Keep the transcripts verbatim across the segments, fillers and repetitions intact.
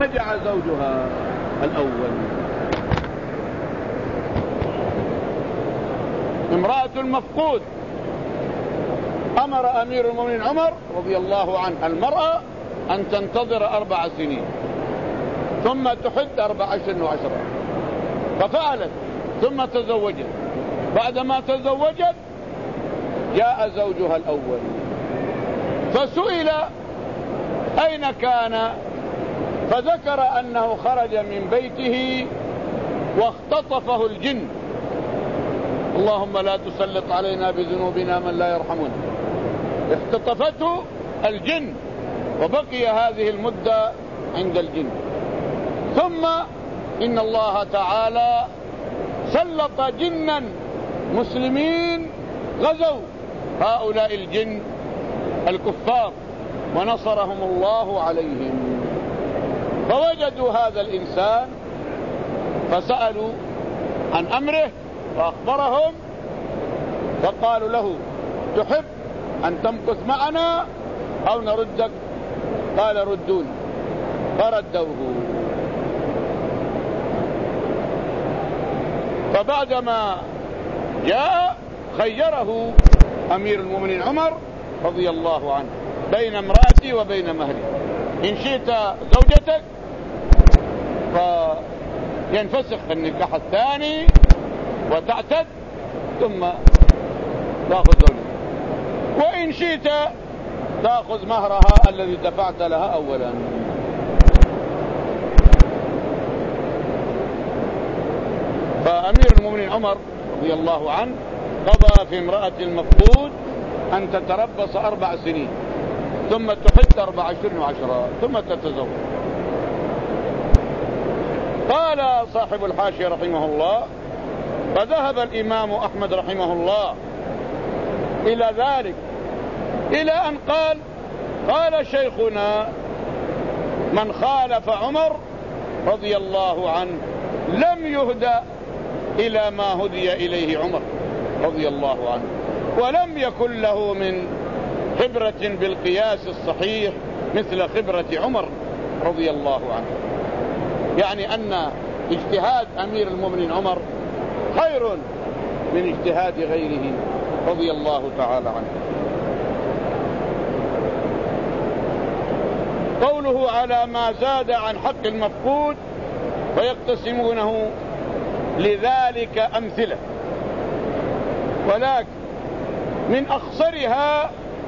رجع زوجها الأول. امرأة المفقود، أمر أمير المؤمنين عمر رضي الله عنه المرأة أن تنتظر أربع سنين ثم تحد أربع عشر وعشرة، ففعلت ثم تزوجت. بعدما تزوجت جاء زوجها الأول فسئل أين كان، فذكر أنه خرج من بيته واختطفه الجن. اللهم لا تسلط علينا بذنوبنا من لا يرحمنا. اختطفته الجن وبقي هذه المدة عند الجن. ثم إن الله تعالى سلط جنا مسلمين غزوا هؤلاء الجن الكفار ونصرهم الله عليهم. فوجدوا هذا الإنسان فسألوا عن أمره فأخبرهم، فقالوا له تحب أن تمكث معنا أو نردك؟ قال ردوني، فردوه. فبعدما جاء خيره أمير المؤمنين عمر رضي الله عنه بين امرأتي وبين مهري، إن شئت زوجتك فينفسخ النكاح الثاني وتعتد ثم تأخذ زوجتك، وإن شئت تأخذ مهرها الذي دفعت لها أولا. فأمير المؤمنين عمر رضي الله عنه قضى في امرأة المفقود أن تتربص أربع سنين ثم تحد أربع عشر وعشرة ثم تتزوج. قال صاحب الحاشية رحمه الله: فذهب الإمام أحمد رحمه الله إلى ذلك، إلى أن قال: قال شيخنا من خالف عمر رضي الله عنه لم يهدى إلى ما هدي إليه عمر رضي الله عنه، ولم يكن له من خبرة بالقياس الصحيح مثل خبرة عمر رضي الله عنه. يعني أن اجتهاد أمير المؤمنين عمر خير من اجتهاد غيره رضي الله تعالى عنه. قوله على ما زاد عن حق المفقود فيقتسمونه لذلك أمثلة، ولكن من أخصرها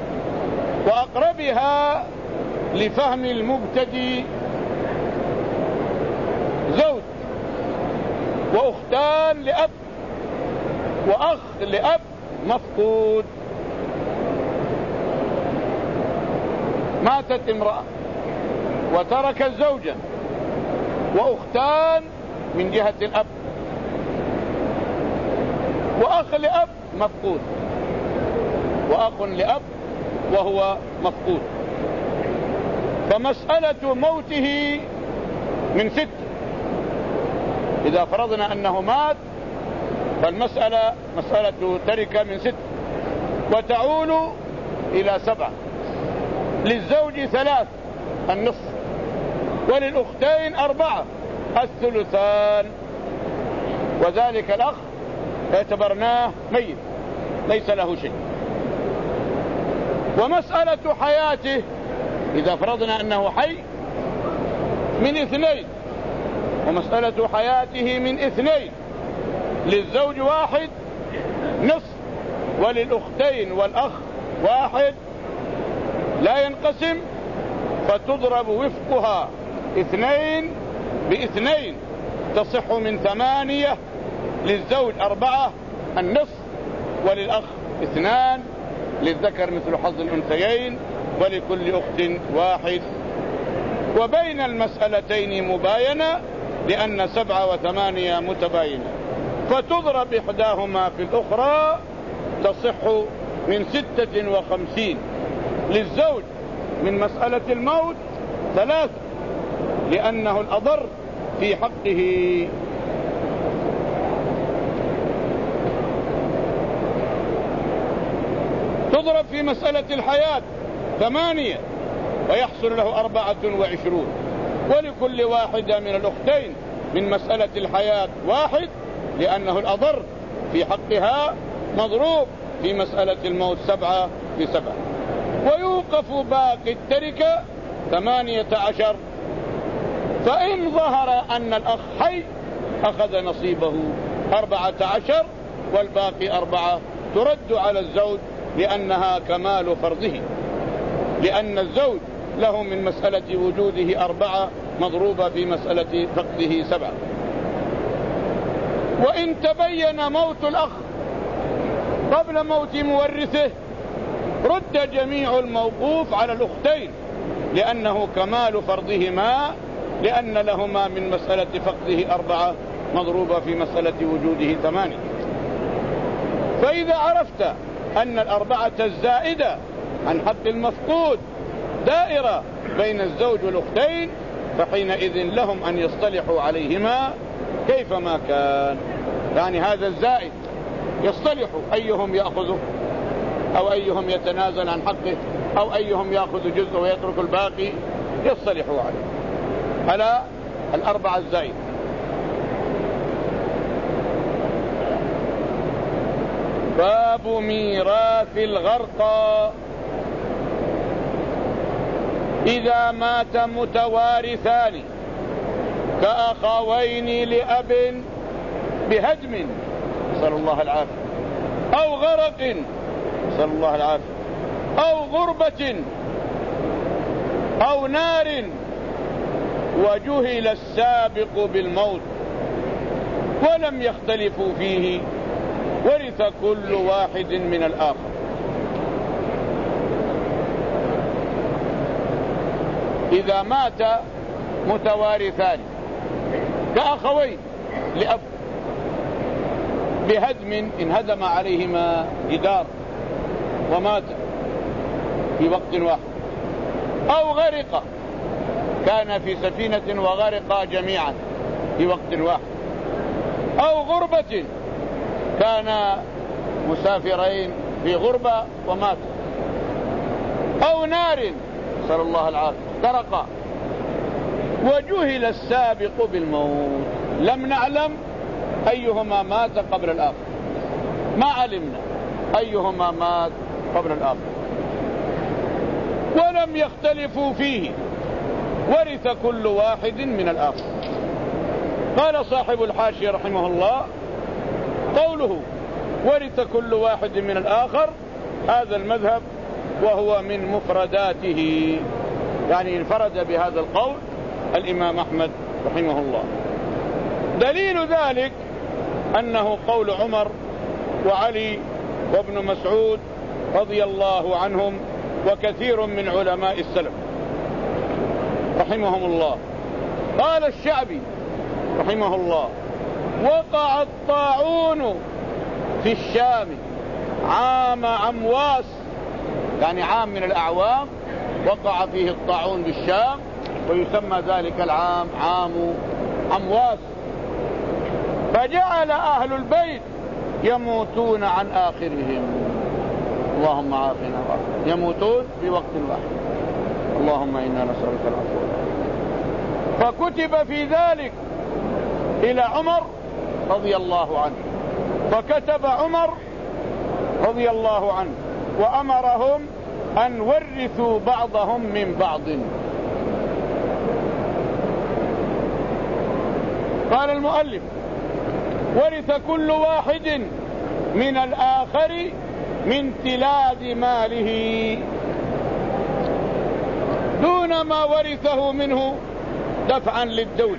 وأقربها لفهم المبتدئ زوج وأختان لأب وأخ لأب مفقود. ماتت امرأة وتركت زوجا وأختان من جهة الأب وأخ لأب مفقود وأخ لأب وهو مفقود. فمسألة موته من ست، إذا فرضنا أنه مات فالمسألة مسألة تركة من ست وتعول إلى سبعة. للزوج ثلاث النصف، وللأختين أربعة الثلثان، وذلك الأخ اعتبرناه ميت ليس له شيء. ومسألة حياته إذا فرضنا أنه حي من اثنين، ومسألة حياته من اثنين. للزوج واحد نصف، وللأختين والأخ واحد لا ينقسم، فتضرب وفقها اثنين باثنين تصح من ثمانية. للزوج أربعة النصف، وللأخ اثنان، للذكر مثل حظ الأنثيين، ولكل أخت واحد. وبين المسألتين مباينة لأن سبعة وثمانية متباينة، فتضرب إحداهما في الأخرى تصح من ستة وخمسين. للزوج من مسألة الموت ثلاثة لأنه الأضر في حقه. تضرب في مسألة الحياة ثمانية ويحصل له أربعة وعشرون. ولكل واحدة من الأختين من مسألة الحياة واحد لأنه الأضر في حقها مضروب في مسألة الموت سبعة في سبعة. ويوقف باقي التركة ثمانية عشر، فإن ظهر أن الأخ حي أخذ نصيبه أربعة عشر والباقي أربعة، ترد على الزوج لأنها كمال فرضه، لأن الزوج له من مسألة وجوده أربعة مضروبة في مسألة فقده سبعة. وإن تبين موت الأخ قبل موت مورثه رد جميع الموقوف على الأختين لأنه كمال فرضهما، لأن لهما من مسألة فقده أربعة مضروبة في مسألة وجوده ثمانية. فإذا عرفت أن الأربعة الزائدة عن حق المفقود دائرة بين الزوج والأختين فحينئذ لهم أن يصطلحوا عليهما كيفما كان، يعني هذا الزائد يصطلحوا أيهم يأخذه أو أيهم يتنازل عن حقه أو أيهم يأخذ جزء ويترك الباقي، يصطلحوا عليه على الأربعة الزائد. باب ميراث الغرقى. إذا مات متوارثان كأخوين لأب بهدم نسأل الله العافية أو غرق نسأل الله العافية أو غربة أو نار وجهل السابق بالموت ولم يختلفوا فيه ورث كل واحد من الآخر. إذا مات متوارثان كأخوين لأب بهدم انهدم عليهما جدار ومات في وقت واحد، أو غرق كان في سفينة وغرق جميعا في وقت واحد، أو غربة كان مسافرين في غربة ومات، أو نار نسأل الله العافية احترق وجهل السابق بالموت لم نعلم أيهما مات قبل الآخر، ما علمنا أيهما مات قبل الآخر ولم يختلفوا فيه ورث كل واحد من الآخر. قال صاحب الحاشية رحمه الله قوله ورث كل واحد من الآخر هذا المذهب وهو من مفرداته، يعني انفرد بهذا القول الإمام أحمد رحمه الله. دليل ذلك أنه قول عمر وعلي وابن مسعود رضي الله عنهم وكثير من علماء السلف رحمهم الله. قال الشعبي رحمه الله وقع الطاعون في الشام عام عمواس، يعني عام من الأعوام وقع فيه الطاعون بالشام ويسمى ذلك العام عام عمواس، فجعل أهل البيت يموتون عن آخرهم، اللهم عافنا يموتون في وقت واحد، اللهم إنا نسألك العفو. فكتب في ذلك إلى عمر رضي الله عنه، فكتب عمر رضي الله عنه وأمرهم أن ورثوا بعضهم من بعض. قال المؤلف ورث كل واحد من الآخر من تلاد ماله دون ما ورثه منه دفعا للدولة.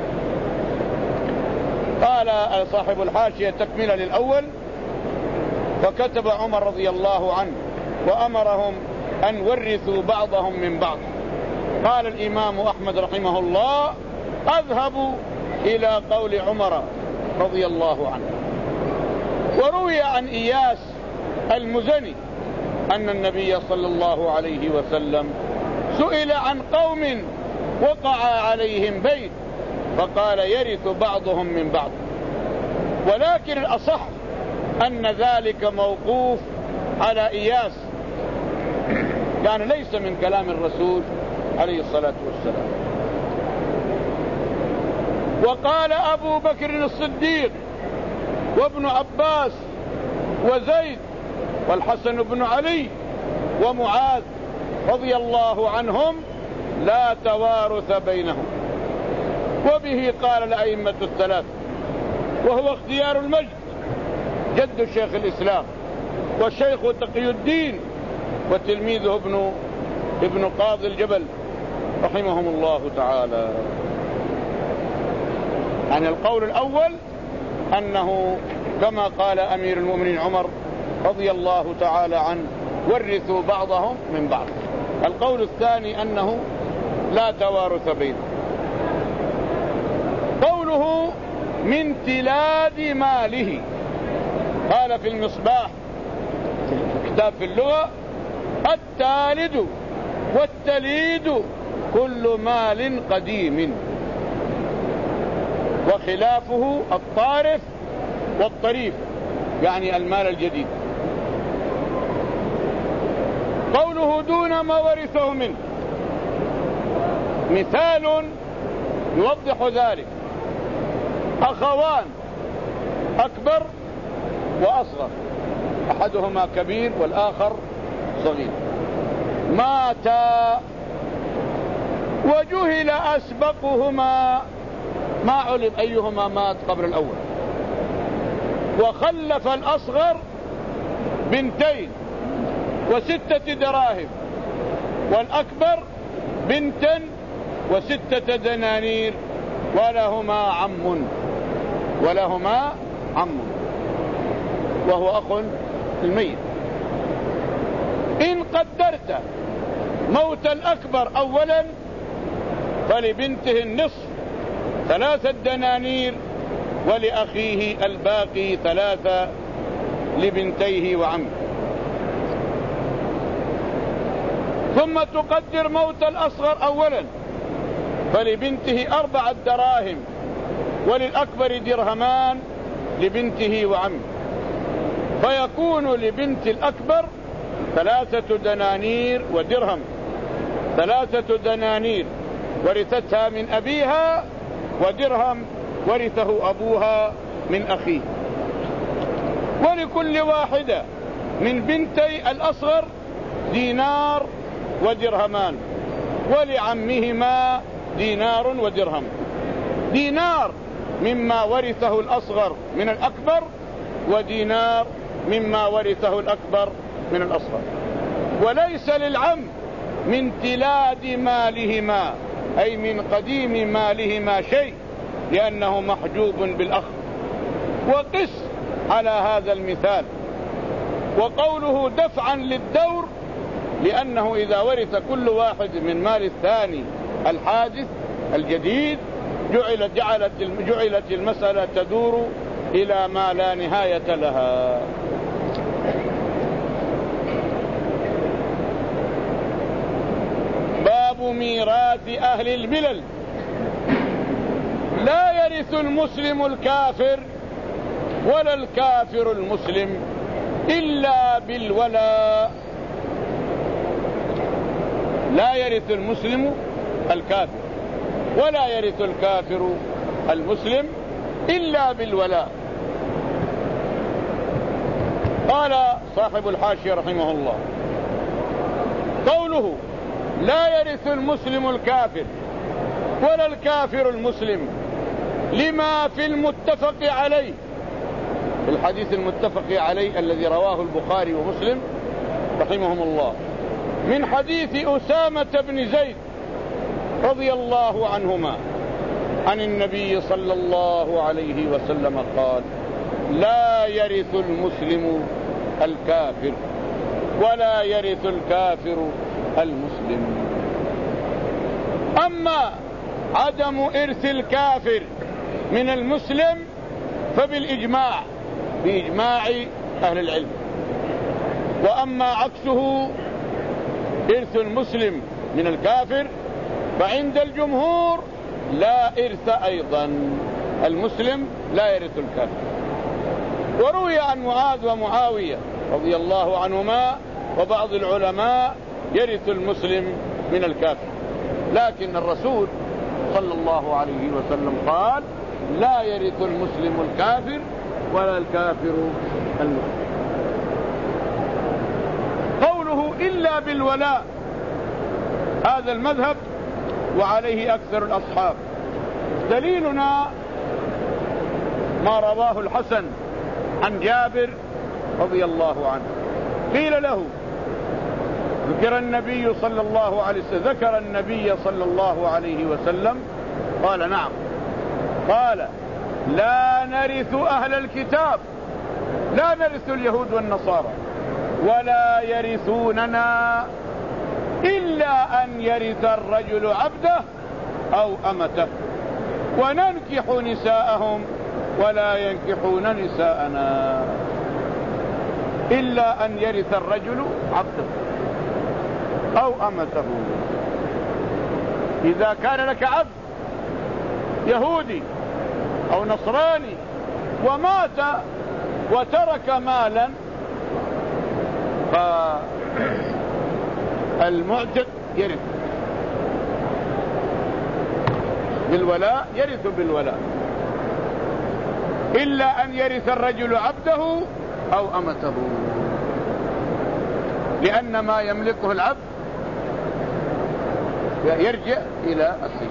قال صاحب الحاشية تكملة للأول فكتب عمر رضي الله عنه وأمرهم أن ورثوا بعضهم من بعض. قال الإمام أحمد رحمه الله أذهب إلى قول عمر رضي الله عنه. وروي عن إياس المزني أن النبي صلى الله عليه وسلم سئل عن قوم وقع عليهم بيت فقال يرث بعضهم من بعض، ولكن الأصح أن ذلك موقوف على إياس، يعني ليس من كلام الرسول عليه الصلاة والسلام. وقال أبو بكر الصديق وابن عباس وزيد والحسن بن علي ومعاذ رضي الله عنهم لا توارث بينهم. وبه قال الأئمة الثلاث، وهو اختيار المجد جد الشيخ الإسلام والشيخ تقي الدين وتلميذه ابن ابن قاضي الجبل رحمهم الله تعالى. عن القول الأول أنه كما قال أمير المؤمنين عمر رضي الله تعالى عنه ورثوا بعضهم من بعض. القول الثاني أنه لا توارث بينهم. قوله من تلاد ماله، قال في المصباح في كتاب في اللغة التالد والتليد كل مال قديم، وخلافه الطارف والطريف يعني المال الجديد. قوله دون ما ورثه منه مثال يوضح ذلك: أخوان أكبر وأصغر، أحدهما كبير والآخر صغير، ماتا وجهل أسبقهما، ما علم أيهما مات قبل الأول، وخلف الأصغر بنتين وستة دراهم، والأكبر بنتا وستة دنانير، ولهما عم ولهما عم وهو أخ الميت. إن قدرت موت الأكبر أولا فلبنته النصف ثلاثة دنانير، ولأخيه الباقي ثلاثة لبنتيه وعمه. ثم تقدر موت الأصغر أولا فلبنته أربعة دراهم، وللأكبر درهمان لبنته وعمه، فيكون لبنت الأكبر ثلاثة دنانير ودرهم، ثلاثة دنانير ورثتها من أبيها، ودرهم ورثه أبوها من أخيه. ولكل واحدة من بنتي الأصغر دينار ودرهمان، ولعمهما دينار ودرهم، دينار مما ورثه الأصغر من الأكبر، ودينار مما ورثه الأكبر من الأصغر. وليس للعم من تلاد مالهما أي من قديم مالهما شيء، لأنه محجوب بالأخ. وقس على هذا المثال. وقوله دفعا للدور لأنه إذا ورث كل واحد من مال الثاني الحادث الجديد جعلت, جعلت, جعلت المسألة تدور إلى ما لا نهاية لها. باب ميراث أهل الملل. لا يرث المسلم الكافر ولا الكافر المسلم إلا بالولاء. لا يرث المسلم الكافر ولا يرث الكافر المسلم إلا بالولاء. قال صاحب الحاشية رحمه الله: قوله لا يرث المسلم الكافر ولا الكافر المسلم لما في المتفق عليه، الحديث المتفق عليه الذي رواه البخاري ومسلم رحمهم الله، من حديث أسامة بن زيد رضي الله عنهما عن النبي صلى الله عليه وسلم قال: لا يرث المسلم الكافر ولا يرث الكافر المسلم. أما عدم إرث الكافر من المسلم فبالإجماع، بإجماع أهل العلم. وأما عكسه إرث المسلم من الكافر فعند الجمهور لا إرث أيضا، المسلم لا يرث الكافر. وروي عن معاذ ومعاوية رضي الله عنهما وبعض العلماء يرث المسلم من الكافر، لكن الرسول صلى الله عليه وسلم قال لا يرث المسلم الكافر ولا الكافر المسلم. قوله إلا بالولاء هذا المذهب وعليه أكثر الأصحاب. دليلنا ما رواه الحسن عن جابر رضي الله عنه قيل له ذكر النبي صلى الله عليه وسلم ذكر النبي صلى الله عليه وسلم قال نعم قال لا نرث أهل الكتاب لا نرث اليهود والنصارى ولا يرثوننا إلا أن يرث الرجل عبده أو أمته وننكح نساءهم ولا ينكحون نساءنا إلا أن يرث الرجل عبده أو أمته. إذا كان لك عبد يهودي أو نصراني ومات وترك مالا فالمعتق يرث بالولاء يرث بالولاء إلا أن يرث الرجل عبده أو أمته لأن ما يملكه العبد يرجع إلى السيد.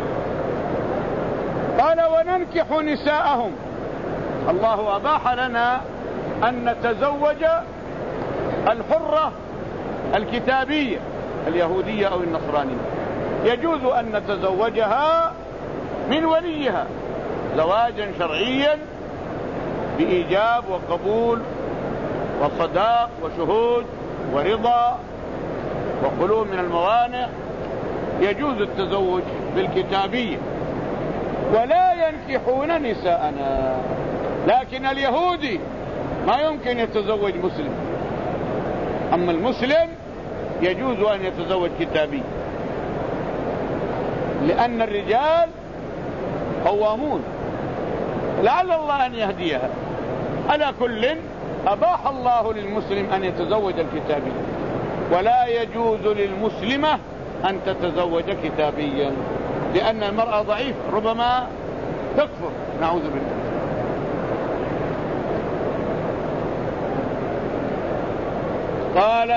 قال وننكح نساءهم الله أباح لنا أن نتزوج الحرة الكتابية اليهودية أو النصرانية يجوز أن نتزوجها من وليها زواجا شرعيا بإيجاب وقبول وصداق وشهود ورضا وخلو من الموانع يجوز التزوج بالكتابية ولا ينكحون نساءنا. لكن اليهودي ما يمكن يتزوج مسلم أما المسلم يجوز أن يتزوج كتابي لأن الرجال قوامون لعل الله أن يهديها. على كل أباح الله للمسلم أن يتزوج الكتابي ولا يجوز للمسلمة أن تتزوج كتابيا لأن المرأة ضعيف ربما تكفر نعوذ بالله. قال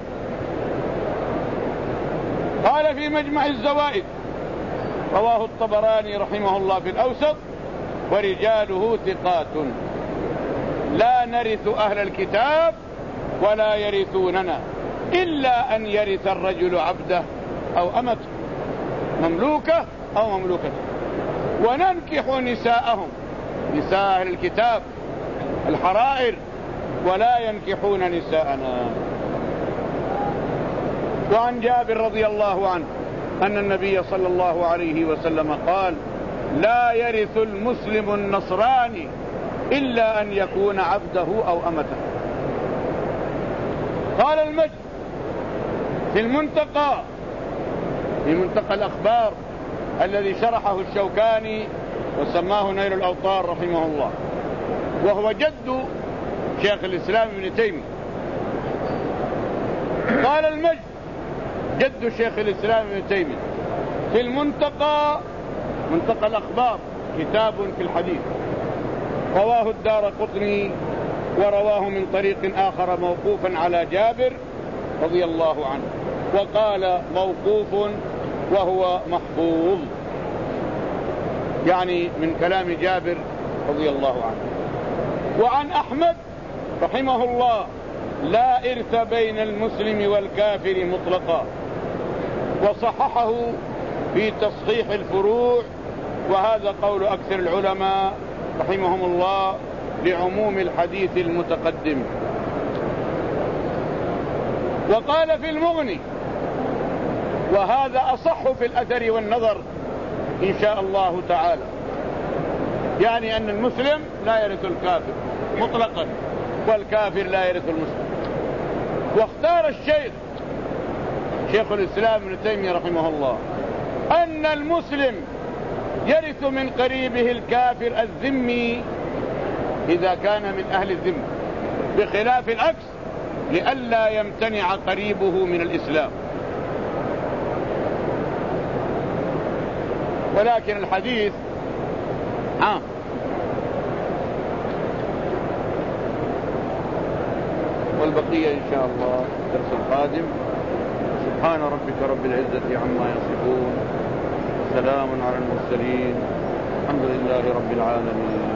قال في مجمع الزوائد رواه الطبراني رحمه الله في الأوسط ورجاله ثقات لا نرث أهل الكتاب ولا يرثوننا إلا أن يرث الرجل عبده أو أمته مملوكة أو مملوكة وننكح نساءهم نساء أهل الكتاب الحرائر ولا ينكحون نساءنا. وعن جابر رضي الله عنه أن النبي صلى الله عليه وسلم قال لا يرث المسلم النصراني إلا أن يكون عبده أو أمته. قال المجد في المنتقى في منتقى الأخبار الذي شرحه الشوكاني وسماه نيل الأوطار رحمه الله وهو جد شيخ الإسلام ابن تيمية. قال المجد جد شيخ الإسلام ابن تيمية في المنتقى منتقى الأخبار كتاب في الحديث رواه الدارقطني ورواه من طريق آخر موقوفا على جابر رضي الله عنه وقال موقوف وهو محفوظ يعني من كلام جابر رضي الله عنه. وعن أحمد رحمه الله لا إرث بين المسلم والكافر مطلقا وصححه في تصحيح الفروع وهذا قول أكثر العلماء رحمهم الله لعموم الحديث المتقدم. وقال في المغني وهذا أصح في الأثر والنظر إن شاء الله تعالى يعني أن المسلم لا يرث الكافر مطلقا والكافر لا يرث المسلم. واختار الشيخ شيخ الإسلام ابن تيمية رحمه الله أن المسلم يرث من قريبه الكافر الذمي إذا كان من أهل الذمة بخلاف العكس لئلا يمتنع قريبه من الإسلام. ولكن الحديث ها والبقية إن شاء الله الدرس القادم. سبحان ربك رب العزة عما يصفون، سلام على المرسلين، الحمد لله رب العالمين.